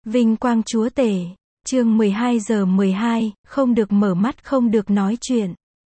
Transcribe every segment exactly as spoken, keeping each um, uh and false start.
Vinh quang chúa tể. Chương mười hai giờ mười hai, không được mở mắt, không được nói chuyện.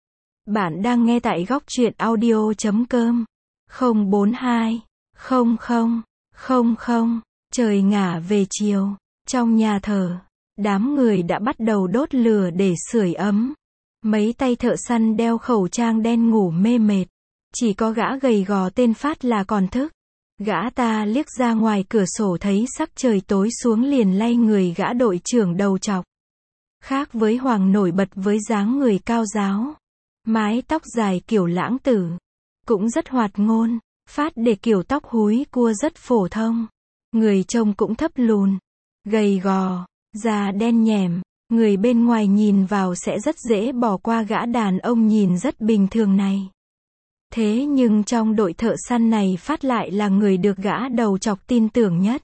Bạn đang nghe tại góc truyện audio chấm com. không bốn hai, không không, không không. Trời ngả về chiều. Trong nhà thờ, đám người đã bắt đầu đốt lửa để sưởi ấm. Mấy tay thợ săn đeo khẩu trang đen ngủ mê mệt. Chỉ có gã gầy gò tên Phát là còn thức. Gã ta liếc ra ngoài cửa sổ thấy sắc trời tối xuống liền lay người gã đội trưởng đầu trọc. Khác với Hoàng nổi bật với dáng người cao ráo. Mái tóc dài kiểu lãng tử. Cũng rất hoạt ngôn. Phát để kiểu tóc húi cua rất phổ thông. Người trông cũng thấp lùn. Gầy gò. Da đen nhẻm. Người bên ngoài nhìn vào sẽ rất dễ bỏ qua gã đàn ông nhìn rất bình thường này. Thế nhưng trong đội thợ săn này Phát lại là người được gã đầu chọc tin tưởng nhất.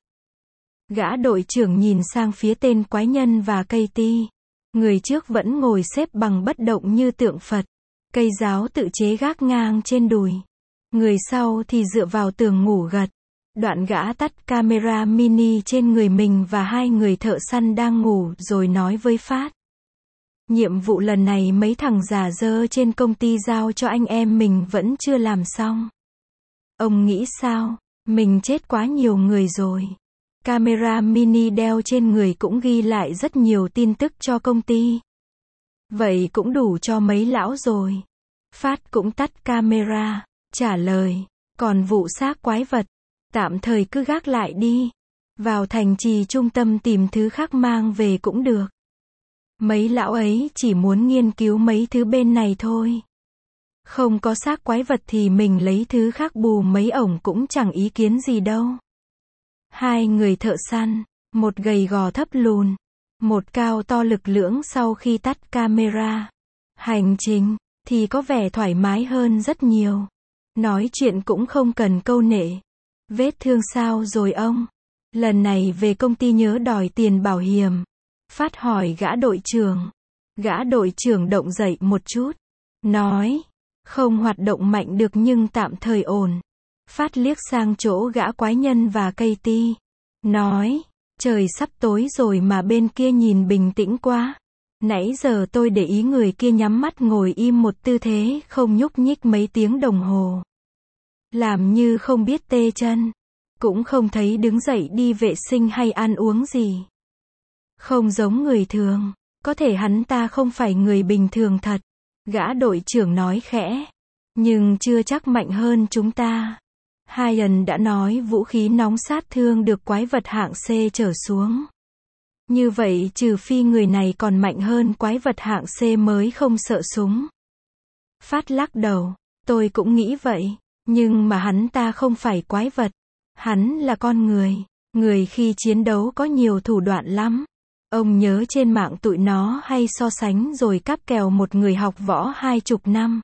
Gã đội trưởng nhìn sang phía tên quái nhân và cây ti. Người trước vẫn ngồi xếp bằng bất động như tượng Phật. Cây giáo tự chế gác ngang trên đùi. Người sau thì dựa vào tường ngủ gật. Đoạn gã tắt camera mini trên người mình và hai người thợ săn đang ngủ rồi nói với Phát. Nhiệm vụ lần này mấy thằng già dơ trên công ty giao cho anh em mình vẫn chưa làm xong. Ông nghĩ sao? Mình chết quá nhiều người rồi. Camera mini đeo trên người cũng ghi lại rất nhiều tin tức cho công ty. Vậy cũng đủ cho mấy lão rồi. Phát cũng tắt camera, trả lời. Còn vụ xác quái vật, tạm thời cứ gác lại đi. Vào thành trì trung tâm tìm thứ khác mang về cũng được. Mấy lão ấy chỉ muốn nghiên cứu mấy thứ bên này thôi. Không có xác quái vật thì mình lấy thứ khác bù mấy ổng cũng chẳng ý kiến gì đâu. Hai người thợ săn, một gầy gò thấp lùn, một cao to lực lưỡng sau khi tắt camera. Hành trình thì có vẻ thoải mái hơn rất nhiều. Nói chuyện cũng không cần câu nệ. Vết thương sao rồi ông? Lần này về công ty nhớ đòi tiền bảo hiểm. Phát hỏi gã đội trưởng. Gã đội trưởng động dậy một chút. Nói. Không hoạt động mạnh được nhưng tạm thời ổn. Phát liếc sang chỗ gã quái nhân và cây ti. Nói. Trời sắp tối rồi mà bên kia nhìn bình tĩnh quá. Nãy giờ tôi để ý người kia nhắm mắt ngồi im một tư thế không nhúc nhích mấy tiếng đồng hồ. Làm như không biết tê chân. Cũng không thấy đứng dậy đi vệ sinh hay ăn uống gì. Không giống người thường. Có thể hắn ta không phải người bình thường thật. Gã đội trưởng nói khẽ. Nhưng chưa chắc mạnh hơn chúng ta. Ryan đã nói vũ khí nóng sát thương được quái vật hạng C trở xuống. Như vậy trừ phi người này còn mạnh hơn quái vật hạng C mới không sợ súng. Phát lắc đầu. Tôi cũng nghĩ vậy. Nhưng mà hắn ta không phải quái vật. Hắn là con người. Người khi chiến đấu có nhiều thủ đoạn lắm. Ông nhớ trên mạng tụi nó hay so sánh rồi cáp kèo một người học võ hai chục năm.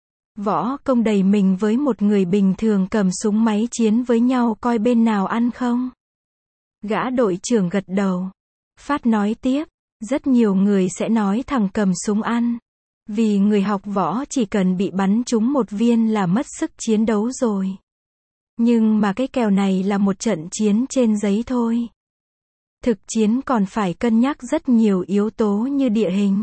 Võ công đầy mình với một người bình thường cầm súng máy chiến với nhau coi bên nào ăn không? Gã đội trưởng gật đầu. Phát nói tiếp. Rất nhiều người sẽ nói thằng cầm súng ăn. Vì người học võ chỉ cần bị bắn trúng một viên là mất sức chiến đấu rồi. Nhưng mà cái kèo này là một trận chiến trên giấy thôi. Thực chiến còn phải cân nhắc rất nhiều yếu tố như địa hình,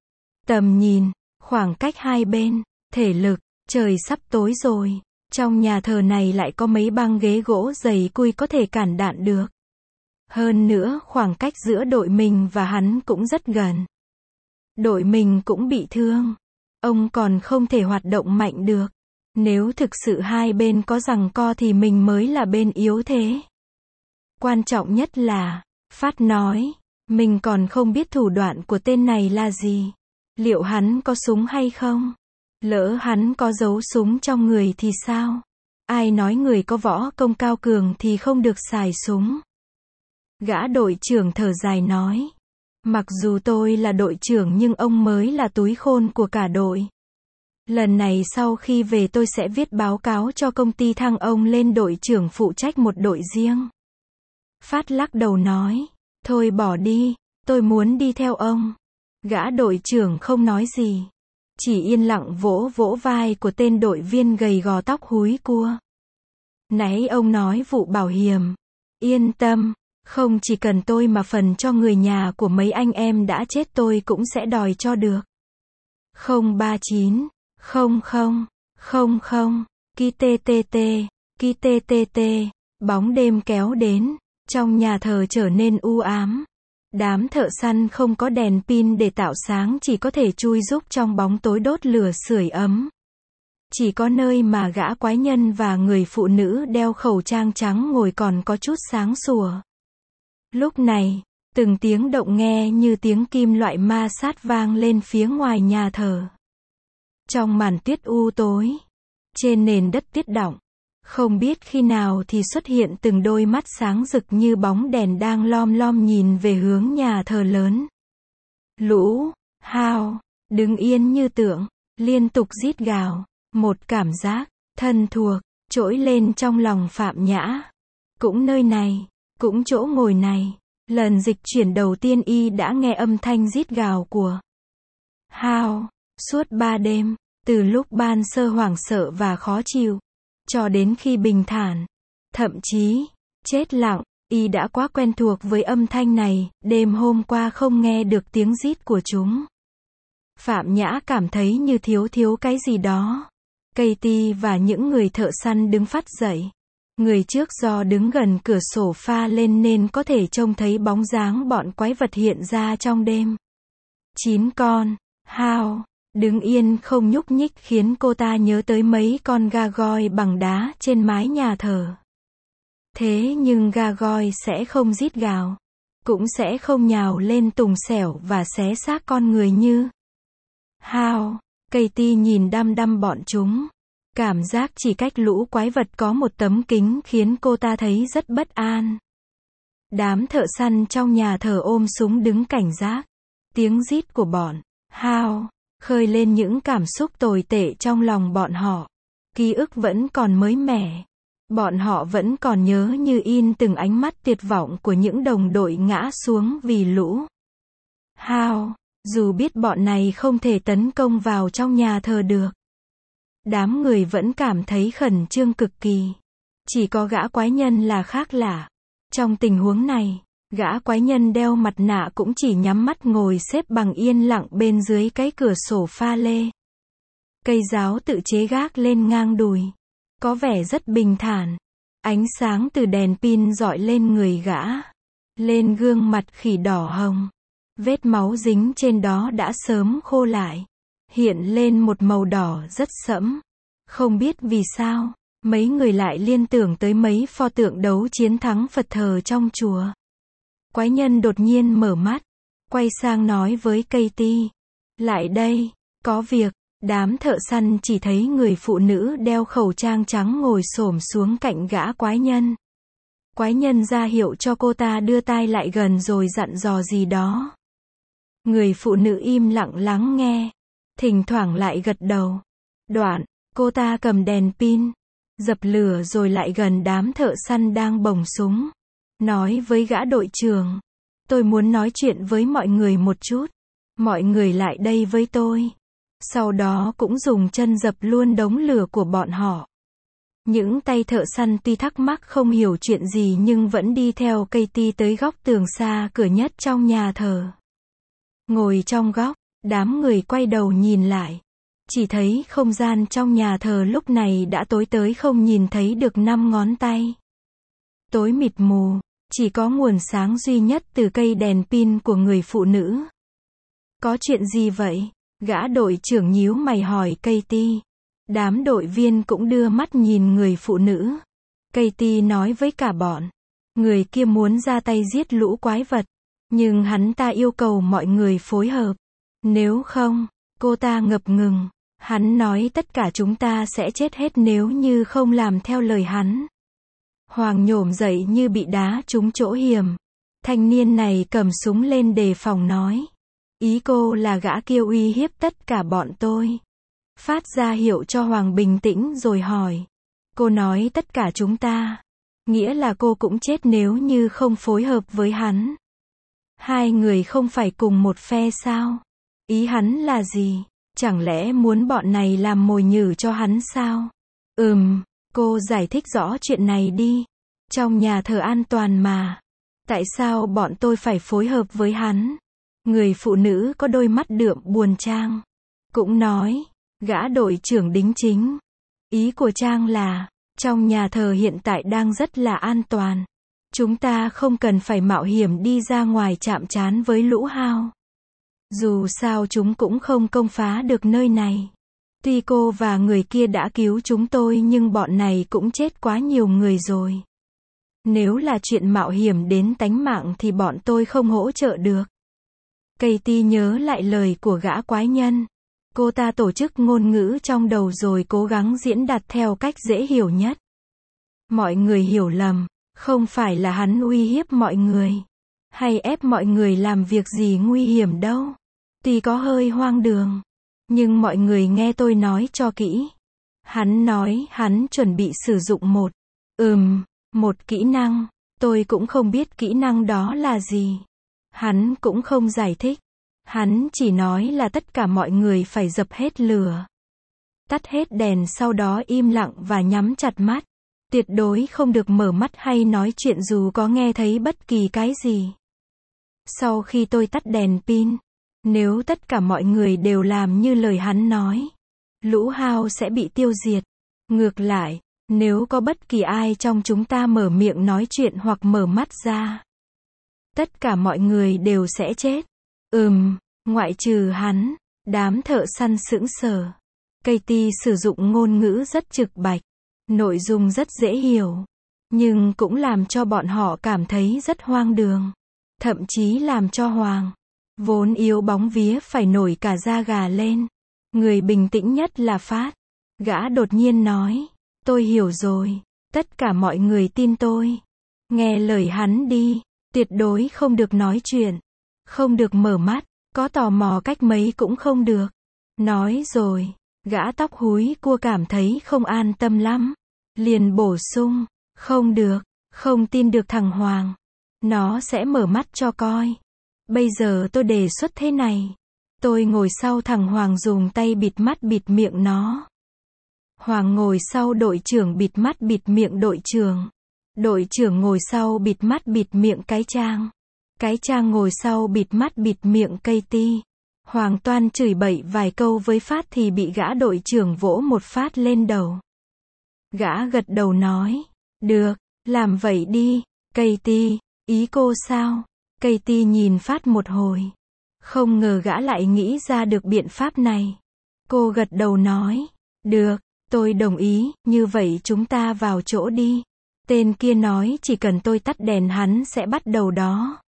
tầm nhìn, khoảng cách hai bên, thể lực. Trời sắp tối rồi. Trong nhà thờ này lại có mấy băng ghế gỗ dày cui có thể cản đạn được. Hơn nữa khoảng cách giữa đội mình và hắn cũng rất gần. Đội mình cũng bị thương. Ông còn không thể hoạt động mạnh được. Nếu thực sự hai bên có giằng co thì mình mới là bên yếu thế. Quan trọng nhất là, Phát nói, mình còn không biết thủ đoạn của tên này là gì. Liệu hắn có súng hay không? Lỡ hắn có giấu súng trong người thì sao? Ai nói người có võ công cao cường thì không được xài súng? Gã đội trưởng thở dài nói. Mặc dù tôi là đội trưởng nhưng ông mới là túi khôn của cả đội. Lần này sau khi về tôi sẽ viết báo cáo cho công ty thăng ông lên đội trưởng phụ trách một đội riêng. Phát lắc đầu nói. Thôi bỏ đi, tôi muốn đi theo ông. Gã đội trưởng không nói gì. Chỉ yên lặng vỗ vỗ vai của tên đội viên gầy gò tóc húi cua. Nãy ông nói vụ bảo hiểm. Yên tâm, Không chỉ cần tôi mà phần cho người nhà của mấy anh em đã chết tôi cũng sẽ đòi cho được. không ba chín, không không, không không, ki tê tê tê, ki tê tê tê, bóng đêm kéo đến, trong nhà thờ trở nên u ám. Đám thợ săn không có đèn pin để tạo sáng chỉ có thể chui rúc trong bóng tối đốt lửa sưởi ấm. Chỉ có nơi mà gã quái nhân và người phụ nữ đeo khẩu trang trắng ngồi còn có chút sáng sủa. Lúc này, từng tiếng động nghe như tiếng kim loại ma sát vang lên phía ngoài nhà thờ. Trong màn tuyết u tối, trên nền đất tuyết đọng, không biết khi nào thì xuất hiện từng đôi mắt sáng rực như bóng đèn đang lom lom nhìn về hướng nhà thờ lớn. Lũ, Hao, đứng yên như tượng, liên tục rít gào, một cảm giác, thân thuộc, trỗi lên trong lòng Phạm Nhã. Cũng nơi này, cũng chỗ ngồi này, lần dịch chuyển đầu tiên y đã nghe âm thanh rít gào của Hao, suốt ba đêm, từ lúc ban sơ hoảng sợ và khó chịu, cho đến khi bình thản, thậm chí, chết lặng, y đã quá quen thuộc với âm thanh này, đêm hôm qua không nghe được tiếng rít của chúng. Phạm Nhã cảm thấy như thiếu thiếu cái gì đó. Katie và những người thợ săn đứng phắt dậy. Người trước do đứng gần cửa sổ pha lên nên có thể trông thấy bóng dáng bọn quái vật hiện ra trong đêm. Chín con, Hao, đứng yên không nhúc nhích khiến cô ta nhớ tới mấy con gargoyle bằng đá trên mái nhà thờ. Thế nhưng gargoyle sẽ không rít gào, cũng sẽ không nhào lên tùng xẻo và xé xác con người như Hao. Katie nhìn đăm đăm bọn chúng. Cảm giác chỉ cách lũ quái vật có một tấm kính khiến cô ta thấy rất bất an. Đám thợ săn trong nhà thờ ôm súng đứng cảnh giác. Tiếng rít của bọn Hao khơi lên những cảm xúc tồi tệ trong lòng bọn họ. Ký ức vẫn còn mới mẻ. Bọn họ vẫn còn nhớ như in từng ánh mắt tuyệt vọng của những đồng đội ngã xuống vì lũ Hao. Dù biết bọn này không thể tấn công vào trong nhà thờ được, đám người vẫn cảm thấy khẩn trương cực kỳ. Chỉ có gã quái nhân là khác lạ. Trong tình huống này, gã quái nhân đeo mặt nạ cũng chỉ nhắm mắt ngồi xếp bằng yên lặng bên dưới cái cửa sổ pha lê. Cây giáo tự chế gác lên ngang đùi. Có vẻ rất bình thản. Ánh sáng từ đèn pin rọi lên người gã. Lên gương mặt khỉ đỏ hồng. Vết máu dính trên đó đã sớm khô lại. Hiện lên một màu đỏ rất sẫm. Không biết vì sao, mấy người lại liên tưởng tới mấy pho tượng đấu chiến thắng Phật thờ trong chùa. Quái nhân đột nhiên mở mắt, quay sang nói với Katie. Lại đây, có việc. Đám thợ săn chỉ thấy người phụ nữ đeo khẩu trang trắng ngồi xổm xuống cạnh gã quái nhân. Quái nhân ra hiệu cho cô ta đưa tai lại gần rồi dặn dò gì đó. Người phụ nữ im lặng lắng nghe, thỉnh thoảng lại gật đầu. Đoạn, cô ta cầm đèn pin, dập lửa rồi lại gần đám thợ săn đang bồng súng. Nói với gã đội trưởng, tôi muốn nói chuyện với mọi người một chút. Mọi người lại đây với tôi. Sau đó cũng dùng chân dập luôn đống lửa của bọn họ. Những tay thợ săn tuy thắc mắc không hiểu chuyện gì nhưng vẫn đi theo Katie tới góc tường xa cửa nhất trong nhà thờ. Ngồi trong góc, đám người quay đầu nhìn lại. Chỉ thấy không gian trong nhà thờ lúc này đã tối tới không nhìn thấy được năm ngón tay. Tối mịt mù, chỉ có nguồn sáng duy nhất từ cây đèn pin của người phụ nữ. Có chuyện gì vậy? Gã đội trưởng nhíu mày hỏi Katie. Đám đội viên cũng đưa mắt nhìn người phụ nữ. Katie nói với cả bọn. Người kia muốn ra tay giết lũ quái vật. Nhưng hắn ta yêu cầu mọi người phối hợp. Nếu không, cô ta ngập ngừng. Hắn nói tất cả chúng ta sẽ chết hết nếu như không làm theo lời hắn. Hoàng nhổm dậy như bị đá trúng chỗ hiểm. Thanh niên này cầm súng lên đề phòng nói. Ý cô là gã kia uy hiếp tất cả bọn tôi. Phát ra hiệu cho Hoàng bình tĩnh rồi hỏi. Cô nói tất cả chúng ta. Nghĩa là cô cũng chết nếu như không phối hợp với hắn. Hai người không phải cùng một phe sao? Ý hắn là gì? Chẳng lẽ muốn bọn này làm mồi nhử cho hắn sao? Ừm, cô giải thích rõ chuyện này đi. Trong nhà thờ an toàn mà. Tại sao bọn tôi phải phối hợp với hắn? Người phụ nữ có đôi mắt đượm buồn Trang cũng nói, gã đội trưởng đính chính. Ý của Trang là, trong nhà thờ hiện tại đang rất là an toàn. Chúng ta không cần phải mạo hiểm đi ra ngoài chạm trán với lũ hao. Dù sao chúng cũng không công phá được nơi này. Tuy cô và người kia đã cứu chúng tôi nhưng bọn này cũng chết quá nhiều người rồi. Nếu là chuyện mạo hiểm đến tánh mạng thì bọn tôi không hỗ trợ được. Katie nhớ lại lời của gã quái nhân. Cô ta tổ chức ngôn ngữ trong đầu rồi cố gắng diễn đạt theo cách dễ hiểu nhất. Mọi người hiểu lầm, không phải là hắn uy hiếp mọi người, hay ép mọi người làm việc gì nguy hiểm đâu. Tuy có hơi hoang đường, nhưng mọi người nghe tôi nói cho kỹ. Hắn nói hắn chuẩn bị sử dụng một, ừm, một kỹ năng. Tôi cũng không biết kỹ năng đó là gì. Hắn cũng không giải thích. Hắn chỉ nói là tất cả mọi người phải dập hết lửa, tắt hết đèn, sau đó im lặng và nhắm chặt mắt. Tuyệt đối không được mở mắt hay nói chuyện dù có nghe thấy bất kỳ cái gì. Sau khi tôi tắt đèn pin, nếu tất cả mọi người đều làm như lời hắn nói, lũ hao sẽ bị tiêu diệt. Ngược lại, nếu có bất kỳ ai trong chúng ta mở miệng nói chuyện hoặc mở mắt ra, tất cả mọi người đều sẽ chết. Ừm, ngoại trừ hắn. Đám thợ săn sững sờ. Katie sử dụng ngôn ngữ rất trực bạch, nội dung rất dễ hiểu, nhưng cũng làm cho bọn họ cảm thấy rất hoang đường, thậm chí làm cho Hoàng, vốn yếu bóng vía, phải nổi cả da gà lên. Người bình tĩnh nhất là Phát. Gã đột nhiên nói, tôi hiểu rồi, tất cả mọi người tin tôi. Nghe lời hắn đi, tuyệt đối không được nói chuyện, không được mở mắt, có tò mò cách mấy cũng không được. Nói rồi, gã tóc húi cua cảm thấy không an tâm lắm, liền bổ sung, không được, không tin được thằng Hoàng. Nó sẽ mở mắt cho coi. Bây giờ tôi đề xuất thế này. Tôi ngồi sau thằng Hoàng dùng tay bịt mắt bịt miệng nó. Hoàng ngồi sau đội trưởng bịt mắt bịt miệng đội trưởng. Đội trưởng ngồi sau bịt mắt bịt miệng cái Trang. Cái Trang ngồi sau bịt mắt bịt miệng Katie. Hoàng toan chửi bậy vài câu với Phát thì bị gã đội trưởng vỗ một phát lên đầu. Gã gật đầu nói, được, làm vậy đi. Katie, ý cô sao? Katie nhìn Phát một hồi. Không ngờ gã lại nghĩ ra được biện pháp này. Cô gật đầu nói, được, tôi đồng ý, như vậy chúng ta vào chỗ đi. Tên kia nói chỉ cần tôi tắt đèn hắn sẽ bắt đầu đó.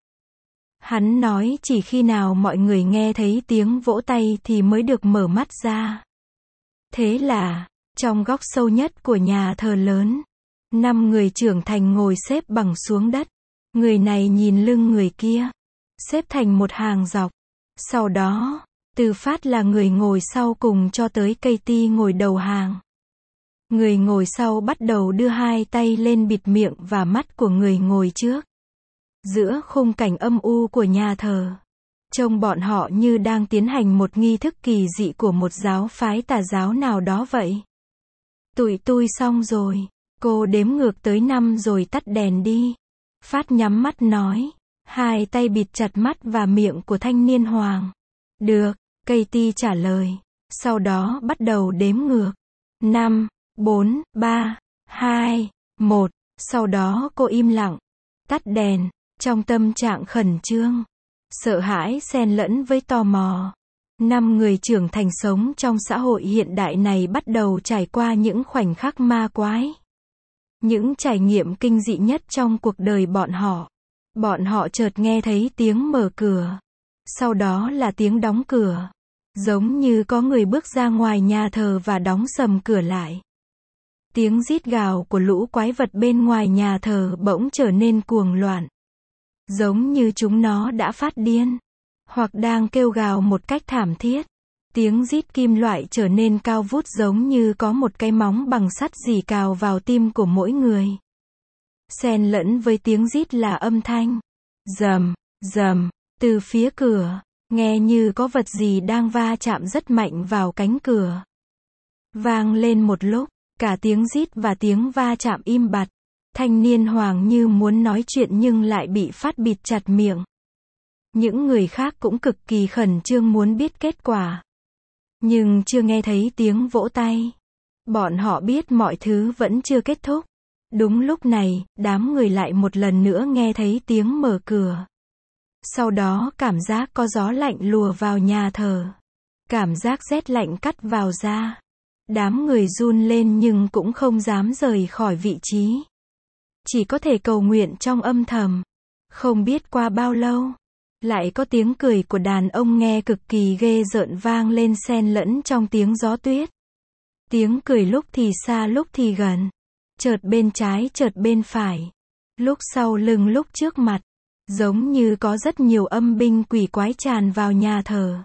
Hắn nói chỉ khi nào mọi người nghe thấy tiếng vỗ tay thì mới được mở mắt ra. Thế là, trong góc sâu nhất của nhà thờ lớn, năm người trưởng thành ngồi xếp bằng xuống đất. Người này nhìn lưng người kia, xếp thành một hàng dọc. Sau đó, từ Phát là người ngồi sau cùng cho tới Katie ngồi đầu hàng. Người ngồi sau bắt đầu đưa hai tay lên bịt miệng và mắt của người ngồi trước. Giữa khung cảnh âm u của nhà thờ, trông bọn họ như đang tiến hành một nghi thức kỳ dị của một giáo phái tà giáo nào đó vậy. Tụi tôi xong rồi, cô đếm ngược tới năm rồi tắt đèn đi. Phát nhắm mắt nói, hai tay bịt chặt mắt và miệng của thanh niên Hoàng. Được, Katie trả lời. Sau đó bắt đầu đếm ngược. năm, bốn, ba, hai, một. Sau đó cô im lặng, tắt đèn, trong tâm trạng khẩn trương, sợ hãi xen lẫn với tò mò. Năm người trưởng thành sống trong xã hội hiện đại này bắt đầu trải qua những khoảnh khắc ma quái. Những trải nghiệm kinh dị nhất trong cuộc đời bọn họ. Bọn họ chợt nghe thấy tiếng mở cửa. Sau đó là tiếng đóng cửa. Giống như có người bước ra ngoài nhà thờ và đóng sầm cửa lại. Tiếng rít gào của lũ quái vật bên ngoài nhà thờ bỗng trở nên cuồng loạn. Giống như chúng nó đã phát điên. Hoặc đang kêu gào một cách thảm thiết. Tiếng rít kim loại trở nên cao vút giống như có một cái móng bằng sắt dì cào vào tim của mỗi người. Xen lẫn với tiếng rít là âm thanh rầm, rầm, từ phía cửa, nghe như có vật gì đang va chạm rất mạnh vào cánh cửa. Vang lên một lúc, cả tiếng rít và tiếng va chạm im bặt. Thanh niên Hoàng như muốn nói chuyện nhưng lại bị phát bịt chặt miệng. Những người khác cũng cực kỳ khẩn trương muốn biết kết quả. Nhưng chưa nghe thấy tiếng vỗ tay. Bọn họ biết mọi thứ vẫn chưa kết thúc. Đúng lúc này, đám người lại một lần nữa nghe thấy tiếng mở cửa. Sau đó cảm giác có gió lạnh lùa vào nhà thờ. Cảm giác rét lạnh cắt vào da. Đám người run lên nhưng cũng không dám rời khỏi vị trí. Chỉ có thể cầu nguyện trong âm thầm. Không biết qua bao lâu, lại có tiếng cười của đàn ông nghe cực kỳ ghê rợn vang lên xen lẫn trong tiếng gió tuyết. Tiếng cười lúc thì xa lúc thì gần. Chợt bên trái chợt bên phải. Lúc sau lưng lúc trước mặt. Giống như có rất nhiều âm binh quỷ quái tràn vào nhà thờ.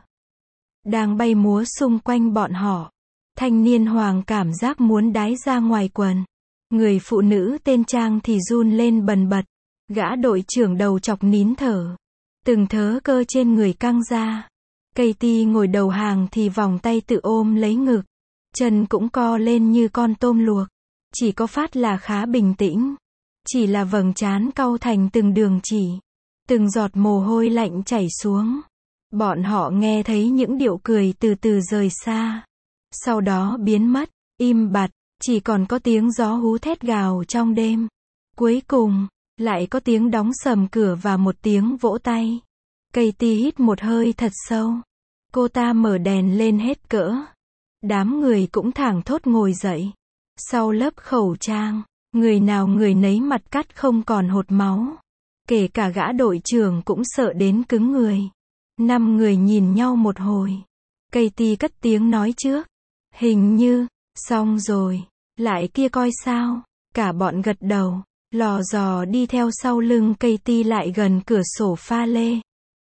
Đang bay múa xung quanh bọn họ. Thanh niên Hoàng cảm giác muốn đái ra ngoài quần. Người phụ nữ tên Trang thì run lên bần bật. Gã đội trưởng đầu chọc nín thở. Từng thớ cơ trên người căng ra. Katie ngồi đầu hàng thì vòng tay tự ôm lấy ngực. Chân cũng co lên như con tôm luộc. Chỉ có Phát là khá bình tĩnh. Chỉ là vầng trán cau thành từng đường chỉ. Từng giọt mồ hôi lạnh chảy xuống. Bọn họ nghe thấy những điệu cười từ từ rời xa. Sau đó biến mất, im bặt, chỉ còn có tiếng gió hú thét gào trong đêm. Cuối cùng, lại có tiếng đóng sầm cửa và một tiếng vỗ tay. Katie hít một hơi thật sâu. Cô ta mở đèn lên hết cỡ. Đám người cũng thảng thốt ngồi dậy. Sau lớp khẩu trang, người nào người nấy mặt cắt không còn hột máu. Kể cả gã đội trưởng cũng sợ đến cứng người. Năm người nhìn nhau một hồi. Katie cất tiếng nói trước. Hình như, xong rồi. Lại kia coi sao. Cả bọn gật đầu. Lò dò đi theo sau lưng Katie lại gần cửa sổ pha lê.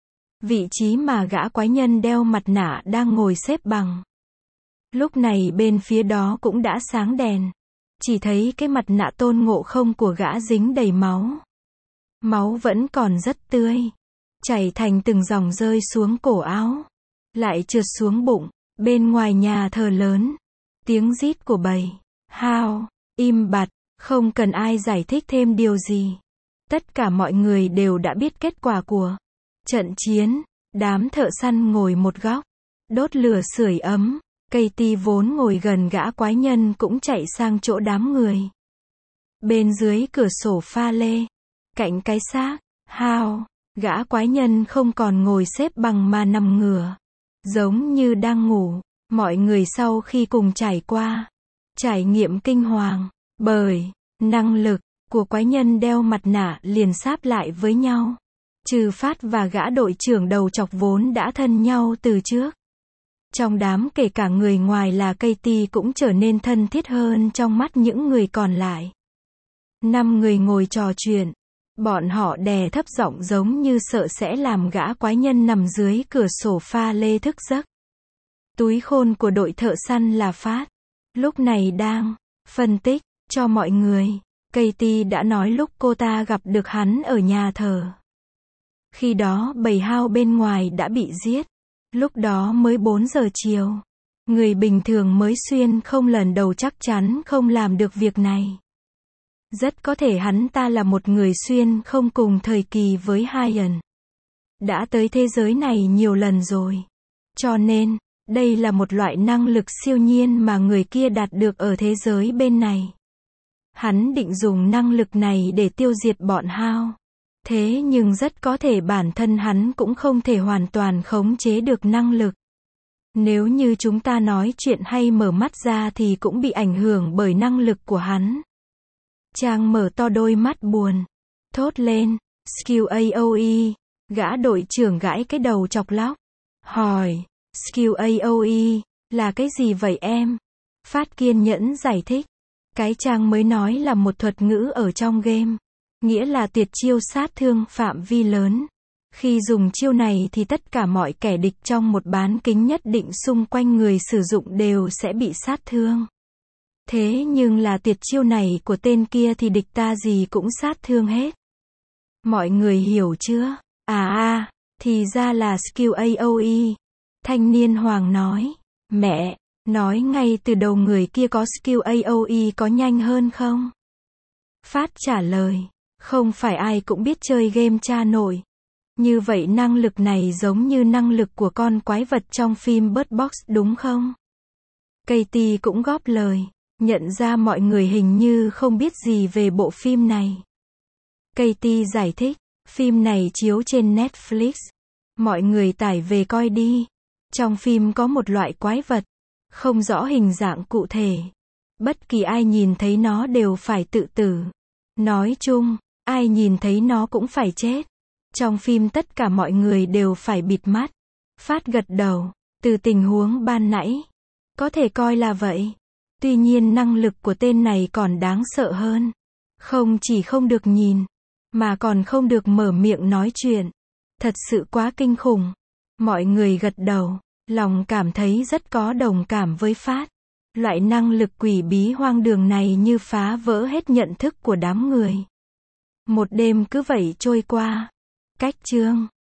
Vị trí mà gã quái nhân đeo mặt nạ đang ngồi xếp bằng. Lúc này bên phía đó cũng đã sáng đèn. Chỉ thấy cái mặt nạ Tôn Ngộ Không của gã dính đầy máu. Máu vẫn còn rất tươi. Chảy thành từng dòng rơi xuống cổ áo. Lại trượt xuống bụng. Bên ngoài nhà thờ lớn. Tiếng rít của bầy. Hao. Im bặt. Không cần ai giải thích thêm điều gì. Tất cả mọi người đều đã biết kết quả của trận chiến. Đám thợ săn ngồi một góc. Đốt lửa sưởi ấm. Katie vốn ngồi gần gã quái nhân cũng chạy sang chỗ đám người. Bên dưới cửa sổ pha lê. Cạnh cái xác. Hao. Gã quái nhân không còn ngồi xếp bằng mà nằm ngửa. Giống như đang ngủ. Mọi người sau khi cùng trải qua. Trải nghiệm kinh hoàng. Bởi năng lực của quái nhân đeo mặt nạ liền sáp lại với nhau. Trừ Phát và gã đội trưởng đầu chọc vốn đã thân nhau từ trước. Trong đám kể cả người ngoài là Katie cũng trở nên thân thiết hơn trong mắt những người còn lại. Năm người ngồi trò chuyện. Bọn họ đè thấp giọng giống như sợ sẽ làm gã quái nhân nằm dưới cửa sổ pha lê thức giấc. Túi khôn của đội thợ săn là Phát. Lúc này đang phân tích cho mọi người. Katie đã nói lúc cô ta gặp được hắn ở nhà thờ. Khi đó bầy hao bên ngoài đã bị giết. Lúc đó mới bốn giờ chiều. Người bình thường mới xuyên không lần đầu chắc chắn không làm được việc này. Rất có thể hắn ta là một người xuyên không cùng thời kỳ với Ryan. Đã tới thế giới này nhiều lần rồi. Cho nên, đây là một loại năng lực siêu nhiên mà người kia đạt được ở thế giới bên này. Hắn định dùng năng lực này để tiêu diệt bọn hao. Thế nhưng rất có thể bản thân hắn cũng không thể hoàn toàn khống chế được năng lực. Nếu như chúng ta nói chuyện hay mở mắt ra thì cũng bị ảnh hưởng bởi năng lực của hắn. Trang mở to đôi mắt buồn. Thốt lên. Skill a o e. Gã đội trưởng gãi cái đầu chọc lóc. Hỏi. Skill a o e. Là cái gì vậy em? Phát kiên nhẫn giải thích. Cái Trang mới nói là một thuật ngữ ở trong game. Nghĩa là tuyệt chiêu sát thương phạm vi lớn. Khi dùng chiêu này thì tất cả mọi kẻ địch trong một bán kính nhất định xung quanh người sử dụng đều sẽ bị sát thương. Thế nhưng là tuyệt chiêu này của tên kia thì địch ta gì cũng sát thương hết. Mọi người hiểu chưa? À à, thì ra là skill a o e. Thanh niên Hoàng nói. Mẹ, nói ngay từ đầu người kia có skill a o e có nhanh hơn không? Phát trả lời, không phải ai cũng biết chơi game cha nội. Như vậy năng lực này giống như năng lực của con quái vật trong phim Bird Box đúng không? Katie cũng góp lời, nhận ra mọi người hình như không biết gì về bộ phim này. Katie giải thích, phim này chiếu trên Netflix. Mọi người tải về coi đi. Trong phim có một loại quái vật, không rõ hình dạng cụ thể. Bất kỳ ai nhìn thấy nó đều phải tự tử. Nói chung, ai nhìn thấy nó cũng phải chết. Trong phim tất cả mọi người đều phải bịt mắt. Phát gật đầu, từ tình huống ban nãy, có thể coi là vậy. Tuy nhiên năng lực của tên này còn đáng sợ hơn. Không chỉ không được nhìn, mà còn không được mở miệng nói chuyện. Thật sự quá kinh khủng. Mọi người gật đầu, lòng cảm thấy rất có đồng cảm với Phát. Loại năng lực quỷ bí hoang đường này như phá vỡ hết nhận thức của đám người. Một đêm cứ vậy trôi qua. Cách chương